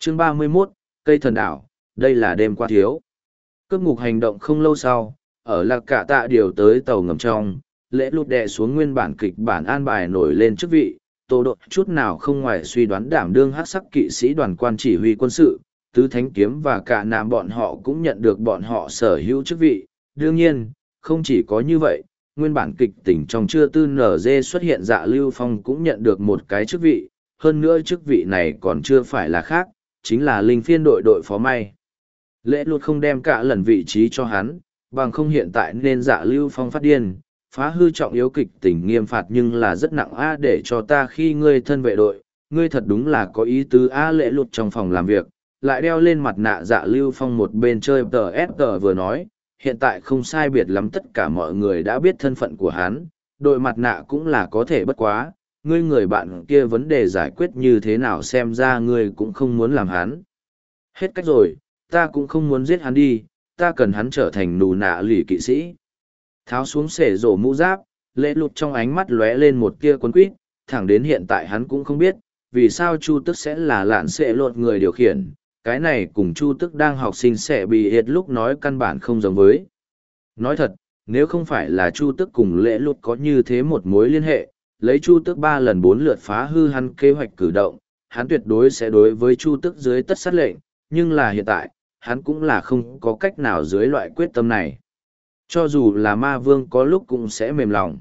Chương 31, Cây thần đảo, đây là đêm qua thiếu. Cướp ngục hành động không lâu sau, ở Lạc Cả Tạ điều tới tàu ngầm trong, lễ lụt đè xuống nguyên bản kịch bản an bài nổi lên chức vị, Tô Độ chút nào không ngoài suy đoán đảm đương hắc sắc kỵ sĩ đoàn quan chỉ huy quân sự, tứ thánh kiếm và cả nạm bọn họ cũng nhận được bọn họ sở hữu chức vị. Đương nhiên, không chỉ có như vậy, nguyên bản kịch tỉnh trong chưa tư nở dê xuất hiện Dạ Lưu Phong cũng nhận được một cái chức vị, hơn nữa chức vị này còn chưa phải là khác, chính là linh phiên đội đội phó may. Lễ lụt không đem cả lần vị trí cho hắn, bằng không hiện tại nên Dạ Lưu Phong phát điên, phá hư trọng yếu kịch tình nghiêm phạt nhưng là rất nặng a để cho ta khi ngươi thân vệ đội, ngươi thật đúng là có ý tứ a. Lễ lụt trong phòng làm việc, lại đeo lên mặt nạ Dạ Lưu Phong một bên chơi TSG vừa nói, hiện tại không sai biệt lắm tất cả mọi người đã biết thân phận của hắn, đội mặt nạ cũng là có thể bất quá, ngươi người bạn kia vấn đề giải quyết như thế nào xem ra ngươi cũng không muốn làm hắn. Hết cách rồi, ta cũng không muốn giết hắn đi, ta cần hắn trở thành nù nạ lì kỵ sĩ. Tháo xuống xể rổ mũ giáp, lễ lụt trong ánh mắt lóe lên một tia quấn quýt, thẳng đến hiện tại hắn cũng không biết, vì sao Chu Tức sẽ là lạn xệ lột người điều khiển, cái này cùng Chu Tức đang học sinh sẽ bị hiệt lúc nói căn bản không giống với. Nói thật, nếu không phải là Chu Tức cùng lễ lụt có như thế một mối liên hệ, lấy Chu Tức 3 lần 4 lượt phá hư hắn kế hoạch cử động, hắn tuyệt đối sẽ đối với Chu Tức dưới tất sát lệnh, nhưng là hiện tại, hắn cũng là không có cách nào dưới loại quyết tâm này. Cho dù là ma vương có lúc cũng sẽ mềm lòng.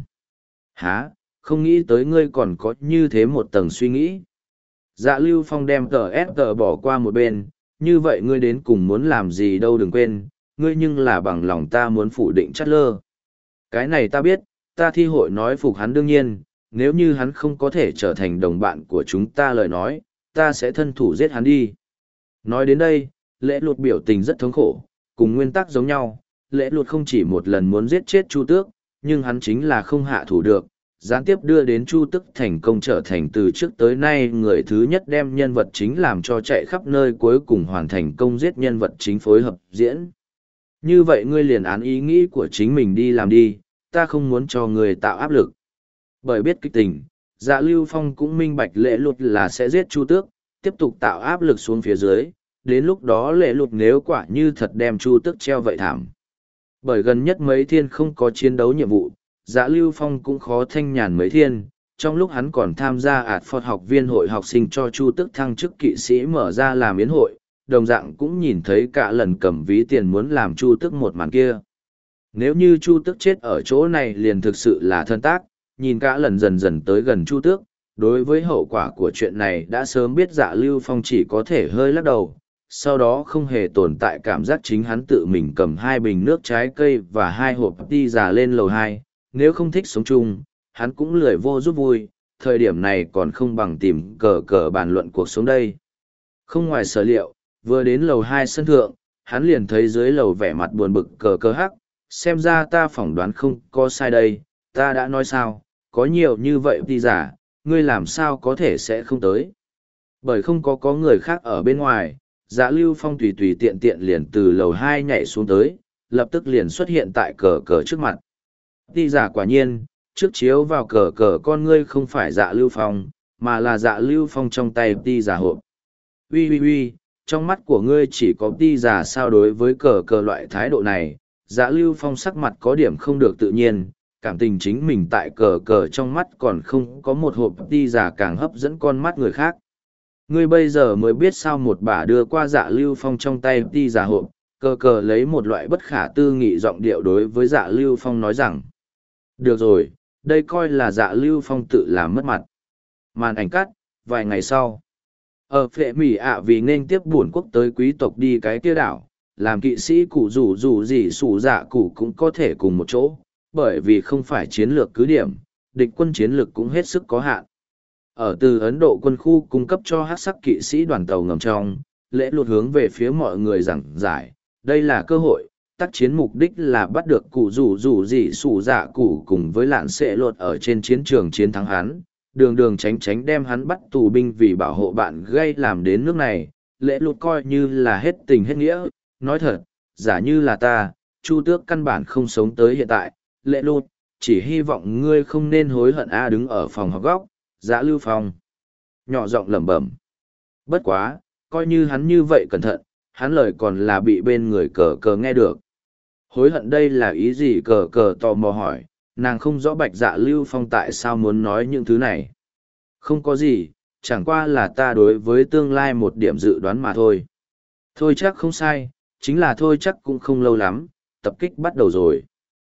Hả, không nghĩ tới ngươi còn có như thế một tầng suy nghĩ. Dạ Lưu Phong đem TSG bỏ qua một bên, như vậy ngươi đến cùng muốn làm gì đâu đừng quên, ngươi nhưng là bằng lòng ta muốn phủ định chát lơ. Cái này ta biết, ta thi hội nói phục hắn đương nhiên, nếu như hắn không có thể trở thành đồng bạn của chúng ta lời nói, ta sẽ thân thủ giết hắn đi. Nói đến đây, lễ lụt biểu tình rất thống khổ, cùng nguyên tắc giống nhau, lễ lụt không chỉ một lần muốn giết chết Chu Tước, nhưng hắn chính là không hạ thủ được, gián tiếp đưa đến Chu Tước thành công trở thành từ trước tới nay người thứ nhất đem nhân vật chính làm cho chạy khắp nơi cuối cùng hoàn thành công giết nhân vật chính phối hợp diễn. Như vậy ngươi liền án ý nghĩ của chính mình đi làm đi, ta không muốn cho người tạo áp lực. Bởi biết kịch tình, Dạ Lưu Phong cũng minh bạch lễ lụt là sẽ giết Chu Tước, tiếp tục tạo áp lực xuống phía dưới, đến lúc đó lễ lụt nếu quả như thật đem Chu Tước treo vậy thảm. Bởi gần nhất mấy thiên không có chiến đấu nhiệm vụ, Dạ Lưu Phong cũng khó thanh nhàn mấy thiên, trong lúc hắn còn tham gia Phật học viên hội học sinh cho Chu Tước thăng chức kỵ sĩ mở ra làm yến hội, đồng dạng cũng nhìn thấy cả lần cầm ví tiền muốn làm Chu Tước một màn kia. Nếu như Chu Tước chết ở chỗ này liền thực sự là thân tác, nhìn cả lần dần dần tới gần Chu Tước, đối với hậu quả của chuyện này đã sớm biết Dạ Lưu Phong chỉ có thể hơi lắc đầu, sau đó không hề tồn tại cảm giác chính hắn tự mình cầm 2 bình nước trái cây và 2 hộp đi già lên lầu 2, nếu không thích sống chung, hắn cũng lười vô giúp vui, thời điểm này còn không bằng tìm cờ bàn luận cuộc sống đây. Không ngoài sở liệu, vừa đến lầu 2 sân thượng, hắn liền thấy dưới lầu vẻ mặt buồn bực cờ hắc, xem ra ta phỏng đoán không có sai đây, ta đã nói sao, có nhiều như vậy đi giả, ngươi làm sao có thể sẽ không tới. Bởi không có người khác ở bên ngoài, Dạ Lưu Phong tùy tùy tiện tiện liền từ lầu 2 nhảy xuống tới, lập tức liền xuất hiện tại cờ trước mặt. Đi giả quả nhiên, trước chiếu vào cờ con ngươi không phải Dạ Lưu Phong, mà là Dạ Lưu Phong trong tay đi giả hộp. Ui, trong mắt của ngươi chỉ có đi giả sao đối với cờ loại thái độ này, Dạ Lưu Phong sắc mặt có điểm không được tự nhiên, cảm tình chính mình tại cờ trong mắt còn không có một hộp đi giả càng hấp dẫn con mắt người khác. Ngươi bây giờ mới biết sao một bà đưa qua Dạ Lưu Phong trong tay đi giả hộp, cờ lấy một loại bất khả tư nghị giọng điệu đối với Dạ Lưu Phong nói rằng. Được rồi, đây coi là Dạ Lưu Phong tự làm mất mặt. Màn ảnh cắt, vài ngày sau. Ở phệ Mỹ ạ vì nên tiếp bổn quốc tới quý tộc đi cái kia đảo, làm kỵ sĩ cụ dù gì sủ dạ cụ cũng có thể cùng một chỗ, bởi vì không phải chiến lược cứ điểm, địch quân chiến lược cũng hết sức có hạn. Ở từ Ấn Độ quân khu cung cấp cho hắc sắc kỵ sĩ đoàn tàu ngầm trong, lễ luật hướng về phía mọi người giảng giải, đây là cơ hội, tác chiến mục đích là bắt được cụ rủ gì sủ dạ cụ cùng với lạn sệ luật ở trên chiến trường chiến thắng hắn, đường tránh đem hắn bắt tù binh vì bảo hộ bạn gây làm đến nước này, lễ luật coi như là hết tình hết nghĩa, nói thật, giả như là ta, Chu Tước căn bản không sống tới hiện tại, lễ luật, chỉ hy vọng ngươi không nên hối hận đứng ở phòng học góc. Dạ Lưu Phong nhỏ giọng lẩm bẩm. Bất quá, coi như hắn như vậy cẩn thận, hắn lời còn là bị bên người cờ cờ nghe được. Hối hận đây là ý gì, cờ cờ tò mò hỏi, nàng không rõ Bạch Dạ Lưu Phong tại sao muốn nói những thứ này. Không có gì, chẳng qua là ta đối với tương lai một điểm dự đoán mà thôi. Thôi chắc không sai, chính là thôi chắc cũng không lâu lắm, tập kích bắt đầu rồi.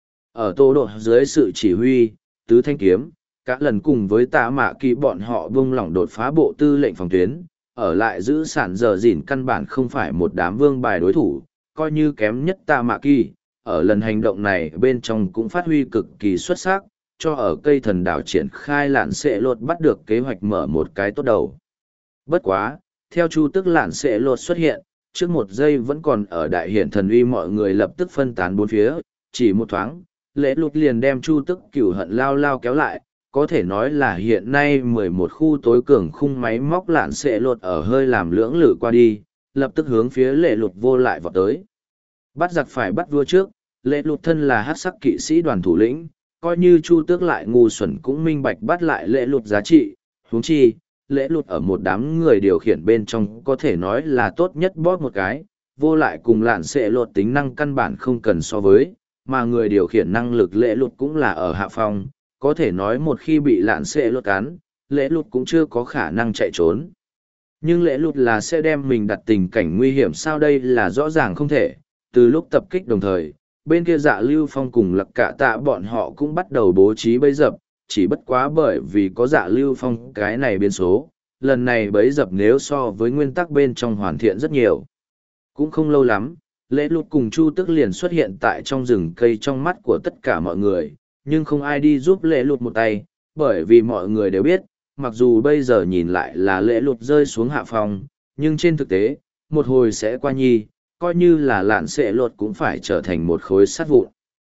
Ở tô độ dưới sự chỉ huy, tứ thanh kiếm, các lần cùng với tạ mạ kỳ bọn họ vung lỏng đột phá bộ tư lệnh phòng tuyến, ở lại giữ sản giờ dỉn căn bản không phải một đám vương bài đối thủ, coi như kém nhất tạ mạ kỳ, ở lần hành động này bên trong cũng phát huy cực kỳ xuất sắc, cho ở cây thần đảo triển khai lạn sẽ lột bắt được kế hoạch mở một cái tốt đầu. Bất quá, theo Chu Tức lạn sẽ lột xuất hiện, trước một giây vẫn còn ở đại hiển thần uy, mọi người lập tức phân tán bốn phía, chỉ một thoáng, lễ lụt liền đem Chu Tức cửu hận lao lao kéo lại, có thể nói là hiện nay 11 khu tối cường khung máy móc lạn sẽ lột ở hơi làm lưỡng lự qua đi, lập tức hướng phía lễ lụt vô lại vọt tới. Bắt giặc phải bắt vua trước, lễ lụt thân là hắc sắc kỵ sĩ đoàn thủ lĩnh, coi như Chu Tước lại ngu xuẩn cũng minh bạch bắt lại lễ lụt giá trị, huống chi, lễ lụt ở một đám người điều khiển bên trong có thể nói là tốt nhất bóp một cái, vô lại cùng lạn sẽ lột tính năng căn bản không cần so với, mà người điều khiển năng lực lễ lụt cũng là ở hạ phong, có thể nói một khi bị lạn sẽ lột cắn, lễ lụt cũng chưa có khả năng chạy trốn. Nhưng lễ lụt là sẽ đem mình đặt tình cảnh nguy hiểm, sao đây là rõ ràng không thể, từ lúc tập kích đồng thời, bên kia Dạ Lưu Phong cùng Lặc Cả Tạ bọn họ cũng bắt đầu bố trí bẫy dập, chỉ bất quá bởi vì có Dạ Lưu Phong cái này biến số, lần này bẫy dập nếu so với nguyên tắc bên trong hoàn thiện rất nhiều. Cũng không lâu lắm, lễ lụt cùng Chu Tức liền xuất hiện tại trong rừng cây trong mắt của tất cả mọi người, nhưng không ai đi giúp lễ lụt một tay, bởi vì mọi người đều biết, mặc dù bây giờ nhìn lại là lễ lụt rơi xuống hạ phòng, nhưng trên thực tế, một hồi sẽ qua nhi, coi như là lạn sẽ lột cũng phải trở thành một khối sắt vụn.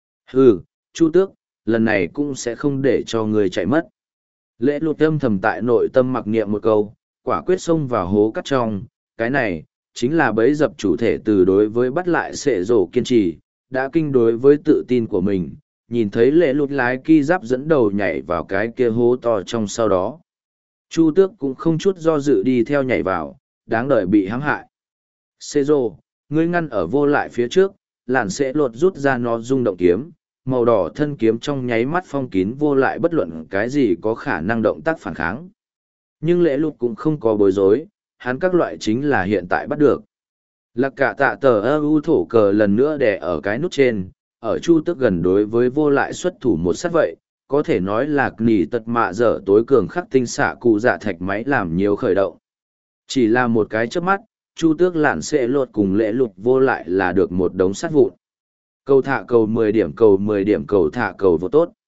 Hừ, Chu Tước, lần này cũng sẽ không để cho người chạy mất. Lễ lụt âm thầm tại nội tâm mặc niệm một câu, quả quyết xông vào hố cắt trong, cái này, chính là bẫy dập chủ thể từ đối với bắt lại sệ rổ kiên trì, đã kinh đối với tự tin của mình, nhìn thấy lễ lụt lái ki giáp dẫn đầu nhảy vào cái kia hố to trong sau đó. Chu Tước cũng không chút do dự đi theo nhảy vào, đáng đợi bị hãm hại. Sệ rổ, ngươi ngăn ở vô lại phía trước, làn sẽ lột rút ra nó rung động kiếm, màu đỏ thân kiếm trong nháy mắt phong kín vô lại bất luận cái gì có khả năng động tác phản kháng. Nhưng lễ lụt cũng không có bối rối, hắn các loại chính là hiện tại bắt được. Lặc Cả Tạ tờ ưu thổ cờ lần nữa đè ở cái nút trên, ở Chu Tức gần đối với vô lại xuất thủ một sát vậy, có thể nói là nỉ tật mạ dở tối cường khắc tinh xạ cụ dạ thạch máy làm nhiều khởi động. Chỉ là một cái chớp mắt, Chu Tước lạn sẽ lột cùng lễ lụt vô lại là được một đống sắt vụn. Cầu thả cầu 10 điểm cầu 10 điểm cầu thả cầu vô tốt.